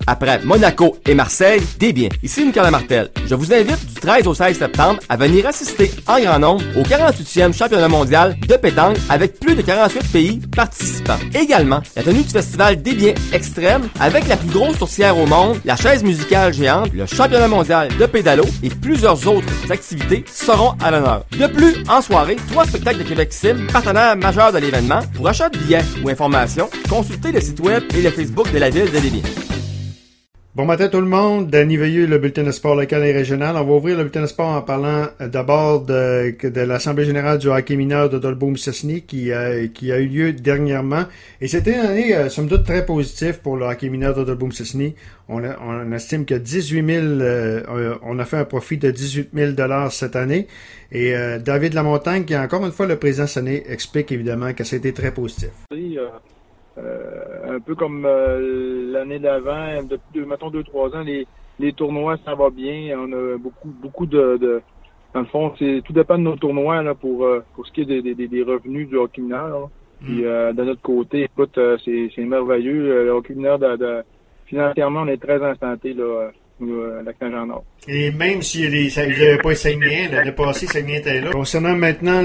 Après Monaco et Marseille, Desbiens. Ici Nicolas Martel. Je vous invite du 13 au 16 septembre à venir assister en grand nombre au 48e championnat mondial de pétanque avec plus de 48 pays participants. Également, la tenue du festival Desbiens Extrême avec la plus grosse sourcière au monde, la chaise musicale géante, le championnat mondial de pédalo et plusieurs autres activités seront à l'honneur. De plus, en soirée, 3 spectacles de Québec Sim, partenaire majeur de l'événement. Pour achat de billets ou informations, consultez le site web et le Facebook de la ville de Desbiens. Bon matin tout le monde, Danny Veilleux, le bulletin de sport local et régional. On va ouvrir le bulletin de sport en parlant d'abord de l'Assemblée générale du hockey mineur de Dolbeau-Mistassini qui a eu lieu dernièrement. Et c'était une année, somme toute, très positive pour le hockey mineur de Dolbeau-Mistassini. On estime que 18 000, on a fait un profit de 18 000 cette année. Et David Lamontagne, qui est encore une fois le président cette année, explique évidemment que ça a été très positif. Un peu comme l'année d'avant, depuis, mettons, 2-3 ans, les tournois, ça va bien. On a beaucoup de dans le fond, tout dépend de nos tournois là, pour ce qui est des revenus du hockey mineur. Puis de notre côté, écoute, c'est merveilleux. Le hockey mineur, financièrement, on est très instanté là, Lac-Saint-Jean-Nord. Et même s'il n'y avait pas Saguenay, l'année passée, Saguenay était là. Concernant maintenant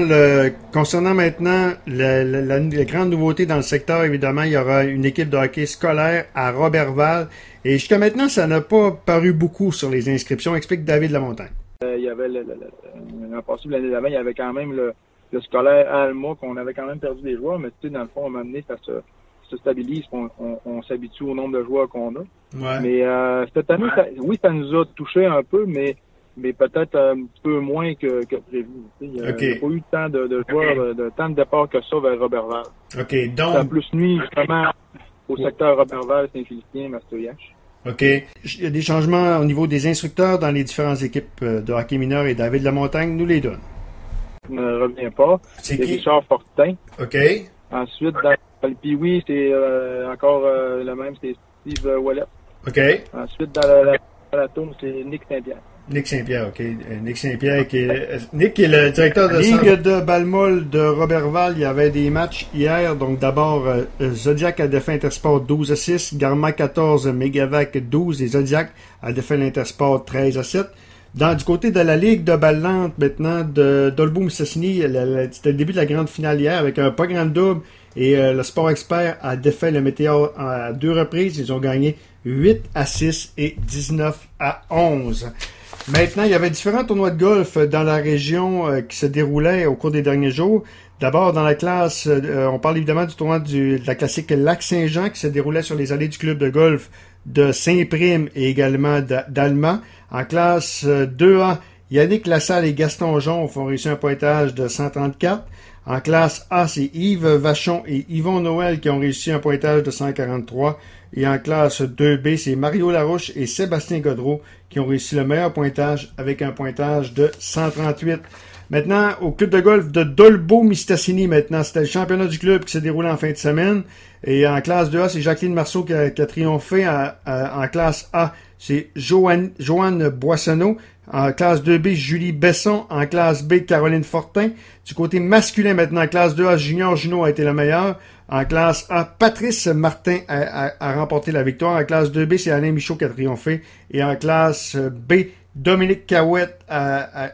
la grande nouveauté dans le secteur, évidemment, il y aura une équipe de hockey scolaire à Roberval. Et jusqu'à maintenant, ça n'a pas paru beaucoup sur les inscriptions. Explique David Lamontagne. Il y avait l'an passé, l'année d'avant, il y avait quand même le scolaire à Alma, qu'on avait quand même perdu des joueurs, mais tu sais, dans le fond, à un moment donné, ça se stabilise, on s'habitue au nombre de joueurs qu'on a. Ouais. Mais cette année, ça nous a touché un peu, mais peut-être un petit peu moins que prévu. Il n'y a pas eu tant de joueurs, de tant de départs que ça vers Roberval. OK, donc... Ça a plus nuit justement au secteur Roberval, Saint-Félicien, Mastoriache. OK. Il y a des changements au niveau des instructeurs dans les différentes équipes de hockey mineur et David Lamontagne nous les donne. Je ne reviens pas. C'est Richard Fortin. OK. Ensuite, dans le Pee-Wee, c'est encore le même, c'est Steve Wallet. OK. Ensuite, dans la tourne, c'est Nick Saint-Pierre. Nick Saint-Pierre, OK. Nick Saint-Pierre, Nick est le directeur de Ligue de Balmol de Roberval. Il y avait des matchs hier. Donc, d'abord, Zodiac a défait Intersport 12-6, Garma 14, Megavac 12 et Zodiac a défait l'Intersport 13-7. Du côté de la Ligue de Ballante, maintenant, de Dolbeau-Mistassini, c'était le début de la grande finale hier avec un pas grand double et le Sport Expert a défait le Météor à 2 reprises. Ils ont gagné 8-6 et 19-11. Maintenant, il y avait différents tournois de golf dans la région qui se déroulaient au cours des derniers jours. D'abord, dans la classe, on parle évidemment du tournoi de la classique Lac-Saint-Jean qui se déroulait sur les allées du club de golf de Saint-Prime et également d'Alma. En classe 2A, Yannick Lassalle et Gaston Jonc ont réussi un pointage de 134. En classe A, c'est Yves Vachon et Yvon Noël qui ont réussi un pointage de 143. Et en classe 2B, c'est Mario Larouche et Sébastien Godreau qui ont réussi le meilleur pointage avec un pointage de 138. Maintenant, au club de golf de Dolbeau-Mistassini, maintenant, c'était le championnat du club qui s'est déroulé en fin de semaine. Et en classe 2A, c'est Jacqueline Marceau qui a triomphé. En classe A, c'est Joanne Boissonneau. En classe 2B, Julie Besson. En classe B, Caroline Fortin. Du côté masculin, maintenant, en classe 2A, Junior Junot a été le meilleur. En classe A, Patrice Martin a remporté la victoire. En classe 2B, c'est Alain Michaud qui a triomphé. Et en classe B, Dominique Cahouette a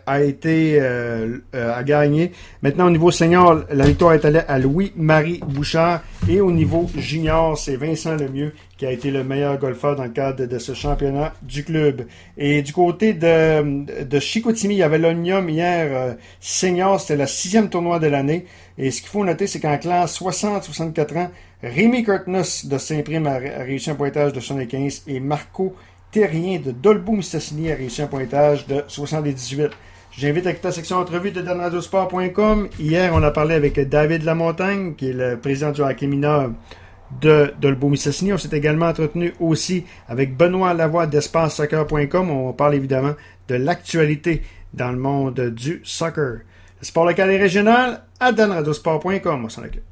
gagné. Maintenant, au niveau senior, la victoire est allée à Louis-Marie Bouchard. Et au niveau junior, c'est Vincent Lemieux qui a été le meilleur golfeur dans le cadre de ce championnat du club. Et du côté de Chicoutimi, il y avait l'Omnium hier senior. C'était le 6e tournoi de l'année. Et ce qu'il faut noter, c'est qu'en classe 60-64 ans, Rémi Curtnus de Saint-Prime a réussi un pointage de 75 et Marco Terrien de Dolbeau-Mistassini a réussi un pointage de 78. J'invite à écouter la section entrevue de danradiosport.com. Hier, on a parlé avec David Lamontagne, qui est le président du hockey mineur de Dolbeau-Mistassini. On s'est également entretenu aussi avec Benoît Lavoie d'EspaceSoccer.com. On parle évidemment de l'actualité dans le monde du soccer. Le sport local et régional à danradiosport.com. On s'en occupe.